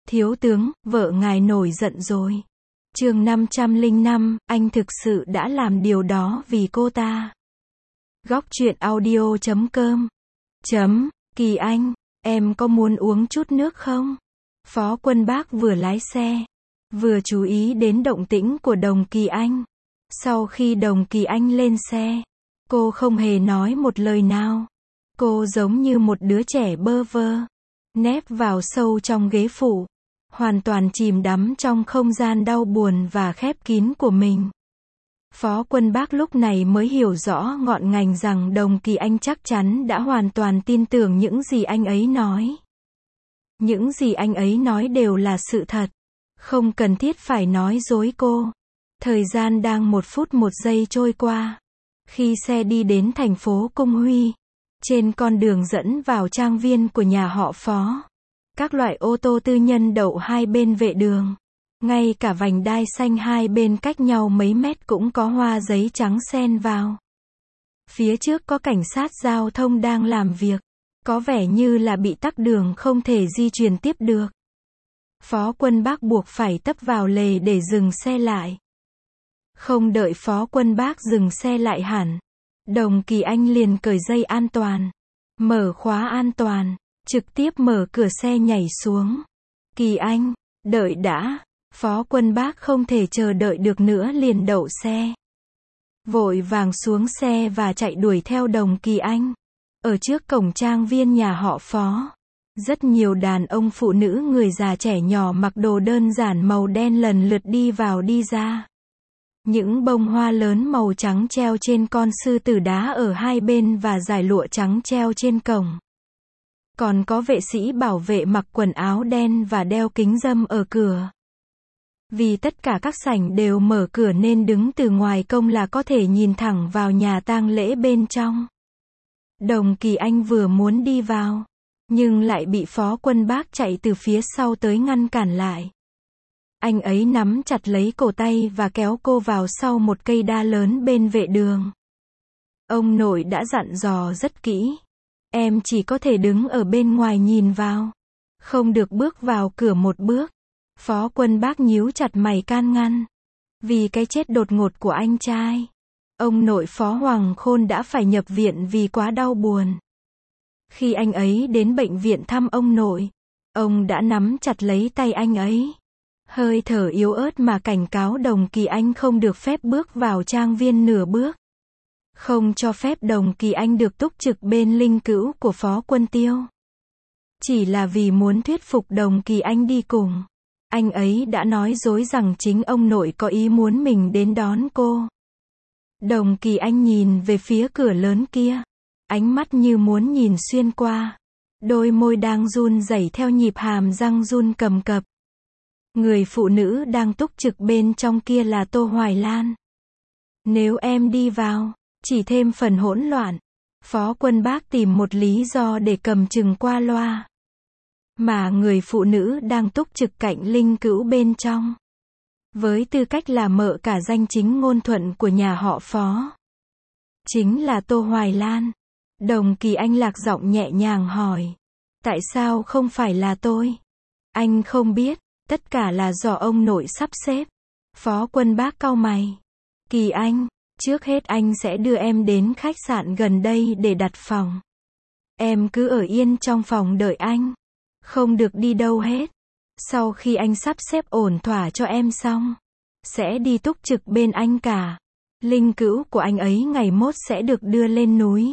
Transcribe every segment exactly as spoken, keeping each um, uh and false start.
Thiếu tướng, vợ ngài nổi giận rồi. Chương năm trăm lẻ năm, anh thực sự đã làm điều đó vì cô ta. Góc truyện audio chấm com. Chấm, Kỳ Anh, em có muốn uống chút nước không? Phó Quân Bác vừa lái xe, vừa chú ý đến động tĩnh của Đồng Kỳ Anh. Sau khi Đồng Kỳ Anh lên xe, cô không hề nói một lời nào. Cô giống như một đứa trẻ bơ vơ, nép vào sâu trong ghế phụ, hoàn toàn chìm đắm trong không gian đau buồn và khép kín của mình. Phó Quân Bác lúc này mới hiểu rõ ngọn ngành rằng Đồng Kỳ Anh chắc chắn đã hoàn toàn tin tưởng những gì anh ấy nói. Những gì anh ấy nói đều là sự thật, không cần thiết phải nói dối cô. Thời gian đang một phút một giây trôi qua. Khi xe đi đến thành phố Cung Huy, trên con đường dẫn vào trang viên của nhà họ Phó, các loại ô tô tư nhân đậu hai bên vệ đường. Ngay cả vành đai xanh hai bên cách nhau mấy mét cũng có hoa giấy trắng xen vào. Phía trước có cảnh sát giao thông đang làm việc, có vẻ như là bị tắc đường không thể di chuyển tiếp được. Phó Quân Bác buộc phải tấp vào lề để dừng xe lại. Không đợi Phó Quân Bác dừng xe lại hẳn, Đồng Kỳ Anh liền cởi dây an toàn, mở khóa an toàn, trực tiếp mở cửa xe nhảy xuống. Kỳ Anh, đợi đã. Phó Quân Bác không thể chờ đợi được nữa liền đậu xe, vội vàng xuống xe và chạy đuổi theo Đồng Kỳ Anh. Ở trước cổng trang viên nhà họ Phó, rất nhiều đàn ông phụ nữ người già trẻ nhỏ mặc đồ đơn giản màu đen lần lượt đi vào đi ra. Những bông hoa lớn màu trắng treo trên con sư tử đá ở hai bên và dải lụa trắng treo trên cổng. Còn có vệ sĩ bảo vệ mặc quần áo đen và đeo kính râm ở cửa. Vì tất cả các sảnh đều mở cửa nên đứng từ ngoài công là có thể nhìn thẳng vào nhà tang lễ bên trong. Đồng Kỳ Anh vừa muốn đi vào, nhưng lại bị Phó Quân Bác chạy từ phía sau tới ngăn cản lại. Anh ấy nắm chặt lấy cổ tay và kéo cô vào sau một cây đa lớn bên vệ đường. Ông nội đã dặn dò rất kỹ. Em chỉ có thể đứng ở bên ngoài nhìn vào, không được bước vào cửa một bước. Phó Quân Bác nhíu chặt mày can ngăn. Vì cái chết đột ngột của anh trai, ông nội Phó Hoàng Khôn đã phải nhập viện vì quá đau buồn. Khi anh ấy đến bệnh viện thăm ông nội, ông đã nắm chặt lấy tay anh ấy, hơi thở yếu ớt mà cảnh cáo Đồng Kỳ Anh không được phép bước vào trang viên nửa bước. Không cho phép Đồng Kỳ Anh được túc trực bên linh cữu của Phó Quân Tiêu. Chỉ là vì muốn thuyết phục Đồng Kỳ Anh đi cùng, anh ấy đã nói dối rằng chính ông nội có ý muốn mình đến đón cô. Đồng Kỳ Anh nhìn về phía cửa lớn kia, ánh mắt như muốn nhìn xuyên qua. Đôi môi đang run rẩy theo nhịp hàm răng run cầm cập. Người phụ nữ đang túc trực bên trong kia là Tô Hoài Lan. Nếu em đi vào, chỉ thêm phần hỗn loạn. Phó Quân Bác tìm một lý do để cầm chừng qua loa. Mà người phụ nữ đang túc trực cạnh linh cữu bên trong, với tư cách là mợ cả danh chính ngôn thuận của nhà họ Phó, chính là Tô Hoài Lan. Đồng Kỳ Anh lạc giọng nhẹ nhàng hỏi. Tại sao không phải là tôi? Anh không biết, tất cả là do ông nội sắp xếp. Phó Quân Bác cau mày. Kỳ Anh, trước hết anh sẽ đưa em đến khách sạn gần đây để đặt phòng. Em cứ ở yên trong phòng đợi anh, không được đi đâu hết. Sau khi anh sắp xếp ổn thỏa cho em xong, sẽ đi túc trực bên anh cả. Linh cữu của anh ấy ngày mốt sẽ được đưa lên núi.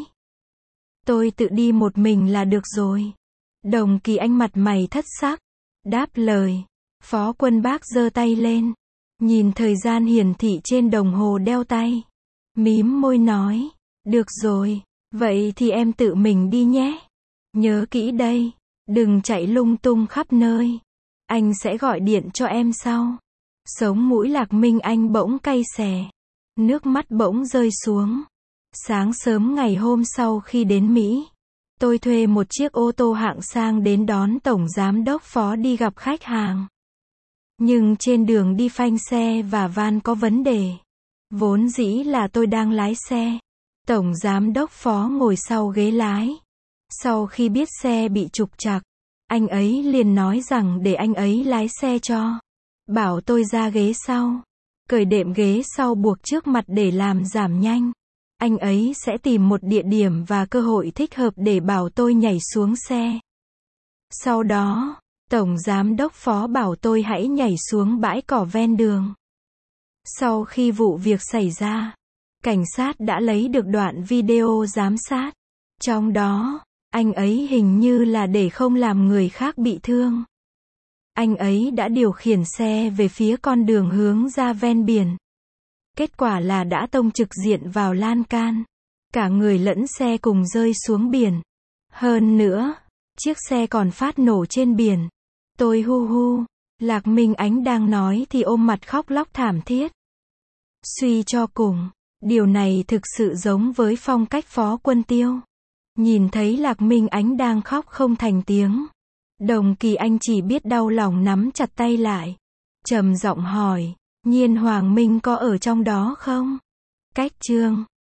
Tôi tự đi một mình là được rồi. Đồng Kỳ Anh mặt mày thất sắc, đáp lời. Phó Quân Bác giơ tay lên, nhìn thời gian hiển thị trên đồng hồ đeo tay, mím môi nói. Được rồi, vậy thì em tự mình đi nhé. Nhớ kỹ đây, đừng chạy lung tung khắp nơi. Anh sẽ gọi điện cho em sau. Sống mũi Lạc Minh Anh bỗng cay xè, nước mắt bỗng rơi xuống. Sáng sớm ngày hôm sau khi đến Mỹ, tôi thuê một chiếc ô tô hạng sang đến đón Tổng Giám đốc Phó đi gặp khách hàng. Nhưng trên đường đi phanh xe và van có vấn đề. Vốn dĩ là tôi đang lái xe, Tổng Giám đốc Phó ngồi sau ghế lái. Sau khi biết xe bị trục trặc, Anh ấy liền nói rằng để anh ấy lái xe cho. Bảo tôi ra ghế sau. Cởi đệm ghế sau buộc trước mặt để làm giảm nhanh. Anh ấy sẽ tìm một địa điểm và cơ hội thích hợp để bảo tôi nhảy xuống xe. Sau đó, Tổng Giám đốc Phó bảo tôi hãy nhảy xuống bãi cỏ ven đường. Sau khi vụ việc xảy ra, cảnh sát đã lấy được đoạn video giám sát. Trong đó, anh ấy hình như là để không làm người khác bị thương. Anh ấy đã điều khiển xe về phía con đường hướng ra ven biển. Kết quả là đã tông trực diện vào lan can. Cả người lẫn xe cùng rơi xuống biển. Hơn nữa, chiếc xe còn phát nổ trên biển. Tôi hu hu. Lạc Minh Ánh đang nói thì ôm mặt khóc lóc thảm thiết. Suy cho cùng, điều này thực sự giống với phong cách Phó Quân Tiêu. Nhìn thấy Lạc Minh Ánh đang khóc không thành tiếng. Đồng Kỳ Anh chỉ biết đau lòng nắm chặt tay lại. Trầm giọng hỏi, Nhiên Hoàng Minh có ở trong đó không? Cách chương